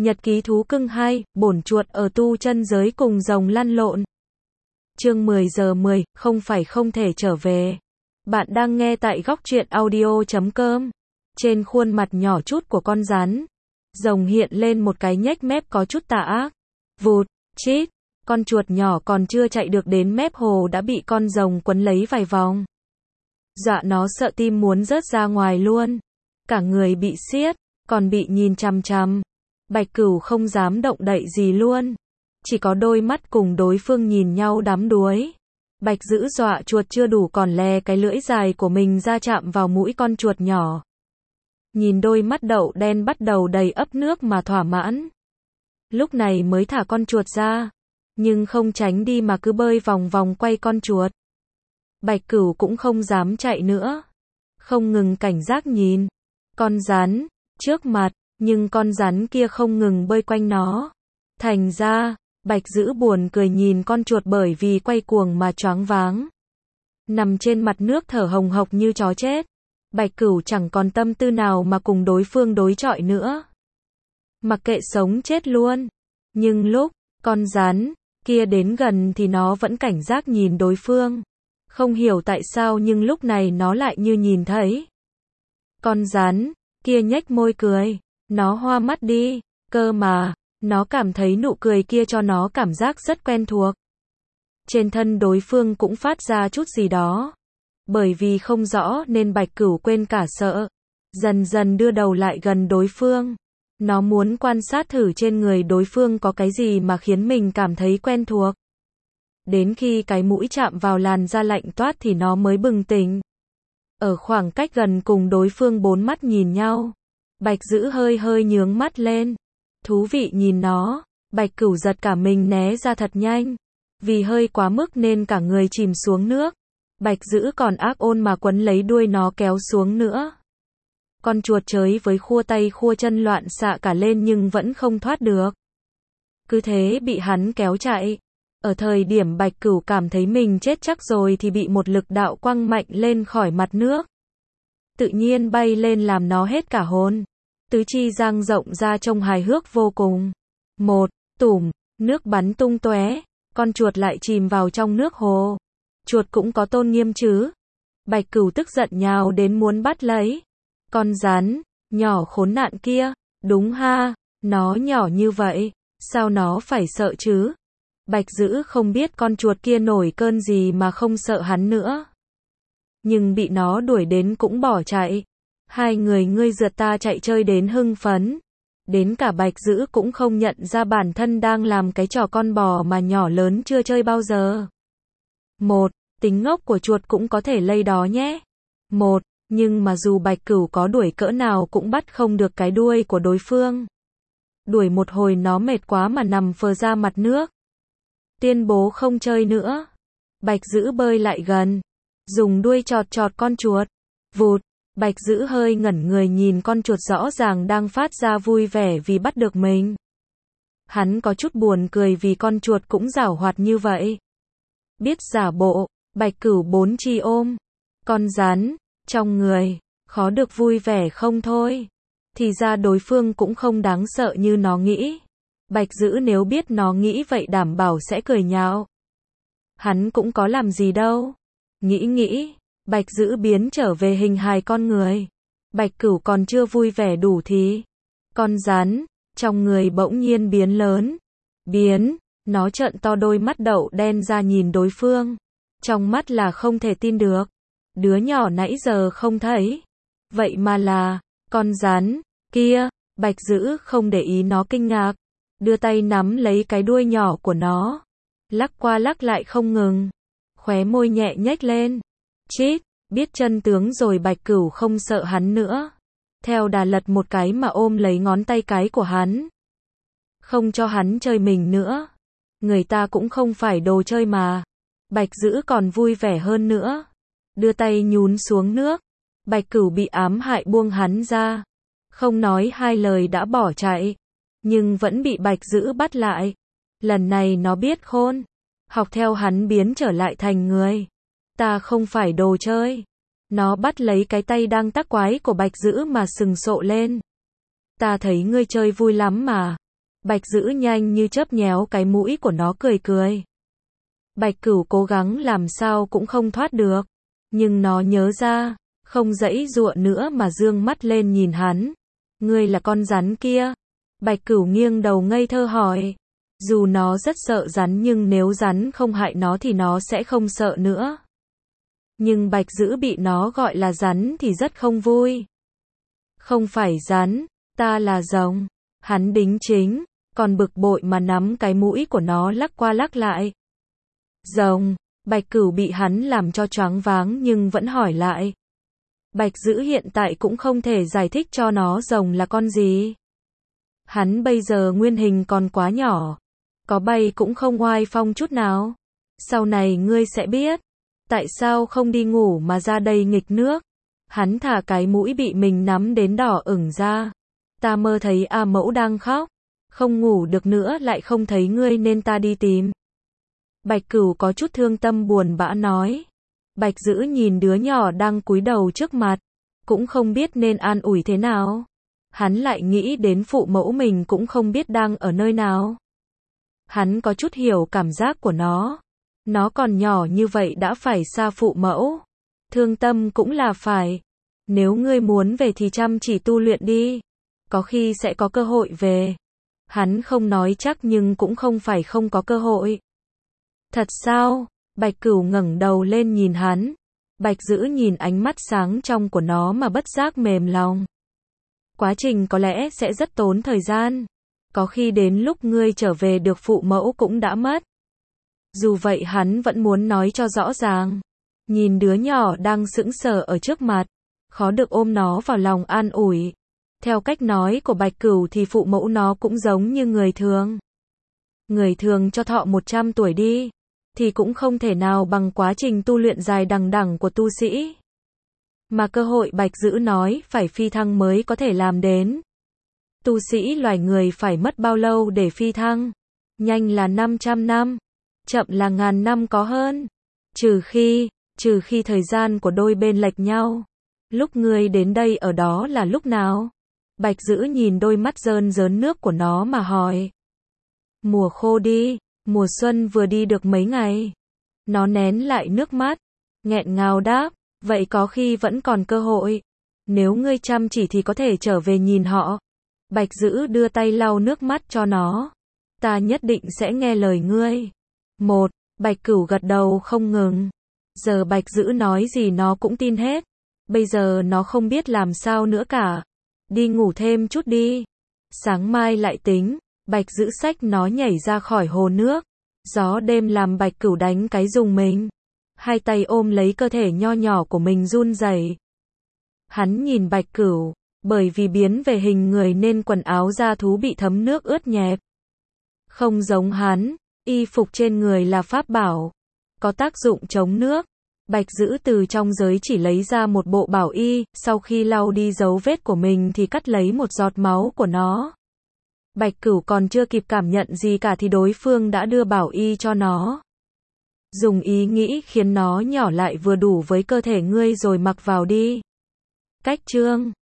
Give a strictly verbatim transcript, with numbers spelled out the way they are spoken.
Nhật ký thú cưng hai, bổn chuột ở tu chân giới cùng rồng lăn lộn. Chương mười giờ mười, không phải không thể trở về. Bạn đang nghe tại góc truyện audio chấm com. Trên khuôn mặt nhỏ chút của con rắn, rồng hiện lên một cái nhếch mép có chút tà ác. Vụt, chít, con chuột nhỏ còn chưa chạy được đến mép hồ đã bị con rồng quấn lấy vài vòng. Dọa nó sợ tim muốn rớt ra ngoài luôn. Cả người bị siết, còn bị nhìn chằm chằm. Bạch Cửu không dám động đậy gì luôn. Chỉ có đôi mắt cùng đối phương nhìn nhau đắm đuối. Bạch Dữ dọa chuột chưa đủ còn lè cái lưỡi dài của mình ra chạm vào mũi con chuột nhỏ. Nhìn đôi mắt đậu đen bắt đầu đầy ấp nước mà thỏa mãn. Lúc này mới thả con chuột ra. Nhưng không tránh đi mà cứ bơi vòng vòng quay con chuột. Bạch Cửu cũng không dám chạy nữa. Không ngừng cảnh giác nhìn. Con rắn, trước mặt, nhưng con rắn kia không ngừng bơi quanh nó. Thành ra, Bạch Dữ buồn cười nhìn con chuột bởi vì quay cuồng mà choáng váng. Nằm trên mặt nước thở hồng hộc như chó chết. Bạch Cửu chẳng còn tâm tư nào mà cùng đối phương đối chọi nữa. Mặc kệ sống chết luôn. Nhưng lúc, con rắn kia đến gần thì nó vẫn cảnh giác nhìn đối phương. Không hiểu tại sao nhưng lúc này nó lại như nhìn thấy. Con rắn kia nhếch môi cười. Nó hoa mắt đi. Cơ mà, nó cảm thấy nụ cười kia cho nó cảm giác rất quen thuộc. Trên thân đối phương cũng phát ra chút gì đó. Bởi vì không rõ nên Bạch Cửu quên cả sợ. Dần dần đưa đầu lại gần đối phương. Nó muốn quan sát thử trên người đối phương có cái gì mà khiến mình cảm thấy quen thuộc. Đến khi cái mũi chạm vào làn da lạnh toát thì nó mới bừng tỉnh. Ở khoảng cách gần cùng đối phương bốn mắt nhìn nhau. Bạch Dữ hơi hơi nhướng mắt lên. Thú vị nhìn nó. Bạch Cửu giật cả mình né ra thật nhanh. Vì hơi quá mức nên cả người chìm xuống nước. Bạch Dữ còn ác ôn mà quấn lấy đuôi nó kéo xuống nữa. Con chuột chới với khua tay khua chân loạn xạ cả lên nhưng vẫn không thoát được. Cứ thế bị hắn kéo chạy. Ở thời điểm Bạch Cửu cảm thấy mình chết chắc rồi thì bị một lực đạo quăng mạnh lên khỏi mặt nước. Tự nhiên bay lên làm nó hết cả hồn. Tứ chi dang rộng ra trông hài hước vô cùng. Một, tủm, nước bắn tung tóe, con chuột lại chìm vào trong nước hồ. Chuột cũng có tôn nghiêm chứ. Bạch Cửu tức giận nhào đến muốn bắt lấy. Con rắn, nhỏ khốn nạn kia, đúng ha, nó nhỏ như vậy, sao nó phải sợ chứ? Bạch Dữ không biết con chuột kia nổi cơn gì mà không sợ hắn nữa. Nhưng bị nó đuổi đến cũng bỏ chạy. Hai người ngươi rượt ta chạy chơi đến hưng phấn. Đến cả Bạch Dữ cũng không nhận ra bản thân đang làm cái trò con bò mà nhỏ lớn chưa chơi bao giờ. Một, tính ngốc của chuột cũng có thể lây đó nhé. Một, nhưng mà dù Bạch Cửu có đuổi cỡ nào cũng bắt không được cái đuôi của đối phương. Đuổi một hồi nó mệt quá mà nằm phờ ra mặt nước. Tuyên bố không chơi nữa. Bạch Dữ bơi lại gần. Dùng đuôi chọt chọt con chuột. Vụt. Bạch Dữ hơi ngẩn người nhìn con chuột rõ ràng đang phát ra vui vẻ vì bắt được mình. Hắn có chút buồn cười vì con chuột cũng giảo hoạt như vậy. Biết giả bộ, Bạch Cửu bốn chi ôm. Con rắn, trong người, khó được vui vẻ không thôi. Thì ra đối phương cũng không đáng sợ như nó nghĩ. Bạch Dữ nếu biết nó nghĩ vậy đảm bảo sẽ cười nhạo. Hắn cũng có làm gì đâu. Nghĩ nghĩ. Bạch Dữ biến trở về hình hài con người. Bạch Cửu còn chưa vui vẻ đủ thì con rắn trong người bỗng nhiên biến lớn. Biến, nó trợn to đôi mắt đậu đen ra nhìn đối phương. Trong mắt là không thể tin được. Đứa nhỏ nãy giờ không thấy. Vậy mà là con rắn kia. Bạch Dữ không để ý nó kinh ngạc. Đưa tay nắm lấy cái đuôi nhỏ của nó. Lắc qua lắc lại không ngừng. Khóe môi nhẹ nhếch lên. Chít, biết chân tướng rồi Bạch Cửu không sợ hắn nữa. Theo đà lật một cái mà ôm lấy ngón tay cái của hắn. Không cho hắn chơi mình nữa. Người ta cũng không phải đồ chơi mà. Bạch Dữ còn vui vẻ hơn nữa. Đưa tay nhún xuống nước. Bạch Cửu bị ám hại buông hắn ra. Không nói hai lời đã bỏ chạy. Nhưng vẫn bị Bạch Dữ bắt lại. Lần này nó biết khôn. Học theo hắn biến trở lại thành người. Ta không phải đồ chơi. Nó bắt lấy cái tay đang tác quái của Bạch Dữ mà sừng sộ lên. Ta thấy ngươi chơi vui lắm mà. Bạch Dữ nhanh như chớp nhéo cái mũi của nó cười cười. Bạch Cửu cố gắng làm sao cũng không thoát được. Nhưng nó nhớ ra, không giãy giụa nữa mà dương mắt lên nhìn hắn. Ngươi là con rắn kia. Bạch Cửu nghiêng đầu ngây thơ hỏi. Dù nó rất sợ rắn nhưng nếu rắn không hại nó thì nó sẽ không sợ nữa. Nhưng Bạch Dữ bị nó gọi là rắn thì rất không vui. Không phải rắn, ta là rồng. Hắn đính chính, còn bực bội mà nắm cái mũi của nó lắc qua lắc lại. Rồng, Bạch Cửu bị hắn làm cho choáng váng nhưng vẫn hỏi lại. Bạch Dữ hiện tại cũng không thể giải thích cho nó rồng là con gì. Hắn bây giờ nguyên hình còn quá nhỏ, có bay cũng không oai phong chút nào. Sau này ngươi sẽ biết, tại sao không đi ngủ mà ra đây nghịch nước. Hắn thả cái mũi bị mình nắm đến đỏ ửng ra. Ta mơ thấy A Mẫu đang khóc, không ngủ được nữa lại không thấy ngươi nên ta đi tìm. Bạch Cửu có chút thương tâm buồn bã nói. Bạch Dữ nhìn đứa nhỏ đang cúi đầu trước mặt, cũng không biết nên an ủi thế nào. Hắn lại nghĩ đến phụ mẫu mình cũng không biết đang ở nơi nào. Hắn có chút hiểu cảm giác của nó. Nó còn nhỏ như vậy đã phải xa phụ mẫu. Thương tâm cũng là phải. Nếu ngươi muốn về thì chăm chỉ tu luyện đi. Có khi sẽ có cơ hội về. Hắn không nói chắc nhưng cũng không phải không có cơ hội. Thật sao? Bạch Cửu ngẩng đầu lên nhìn hắn. Bạch Dữ nhìn ánh mắt sáng trong của nó mà bất giác mềm lòng. Quá trình có lẽ sẽ rất tốn thời gian. Có khi đến lúc ngươi trở về được phụ mẫu cũng đã mất. Dù vậy hắn vẫn muốn nói cho rõ ràng. Nhìn đứa nhỏ đang sững sờ ở trước mặt, khó được ôm nó vào lòng an ủi. Theo cách nói của Bạch Cửu thì phụ mẫu nó cũng giống như người thường. Người thường cho thọ một trăm tuổi đi, thì cũng không thể nào bằng quá trình tu luyện dài đằng đẵng của tu sĩ. Mà cơ hội Bạch Dữ nói phải phi thăng mới có thể làm đến. Tu sĩ loài người phải mất bao lâu để phi thăng? Nhanh là năm trăm năm, chậm là ngàn năm có hơn. Trừ khi, trừ khi thời gian của đôi bên lệch nhau. Lúc ngươi đến đây ở đó là lúc nào? Bạch Dữ nhìn đôi mắt rơn rớn nước của nó mà hỏi. Mùa khô đi, mùa xuân vừa đi được mấy ngày. Nó nén lại nước mắt, nghẹn ngào đáp, vậy có khi vẫn còn cơ hội. Nếu ngươi chăm chỉ thì có thể trở về nhìn họ. Bạch Dữ đưa tay lau nước mắt cho nó. Ta nhất định sẽ nghe lời ngươi. Một, Bạch Cửu gật đầu không ngừng. Giờ Bạch Dữ nói gì nó cũng tin hết. Bây giờ nó không biết làm sao nữa cả. Đi ngủ thêm chút đi. Sáng mai lại tính. Bạch Dữ xách nó nhảy ra khỏi hồ nước. Gió đêm làm Bạch Cửu đánh cái rùng mình. Hai tay ôm lấy cơ thể nho nhỏ của mình run rẩy. Hắn nhìn Bạch Cửu, bởi vì biến về hình người nên quần áo da thú bị thấm nước ướt nhẹp. Không giống hắn, y phục trên người là pháp bảo, có tác dụng chống nước. Bạch Dữ từ trong giới chỉ lấy ra một bộ bảo y, sau khi lau đi dấu vết của mình thì cắt lấy một giọt máu của nó. Bạch Cửu còn chưa kịp cảm nhận gì cả thì đối phương đã đưa bảo y cho nó. Dùng ý nghĩ khiến nó nhỏ lại vừa đủ với cơ thể ngươi rồi mặc vào đi. Cách chương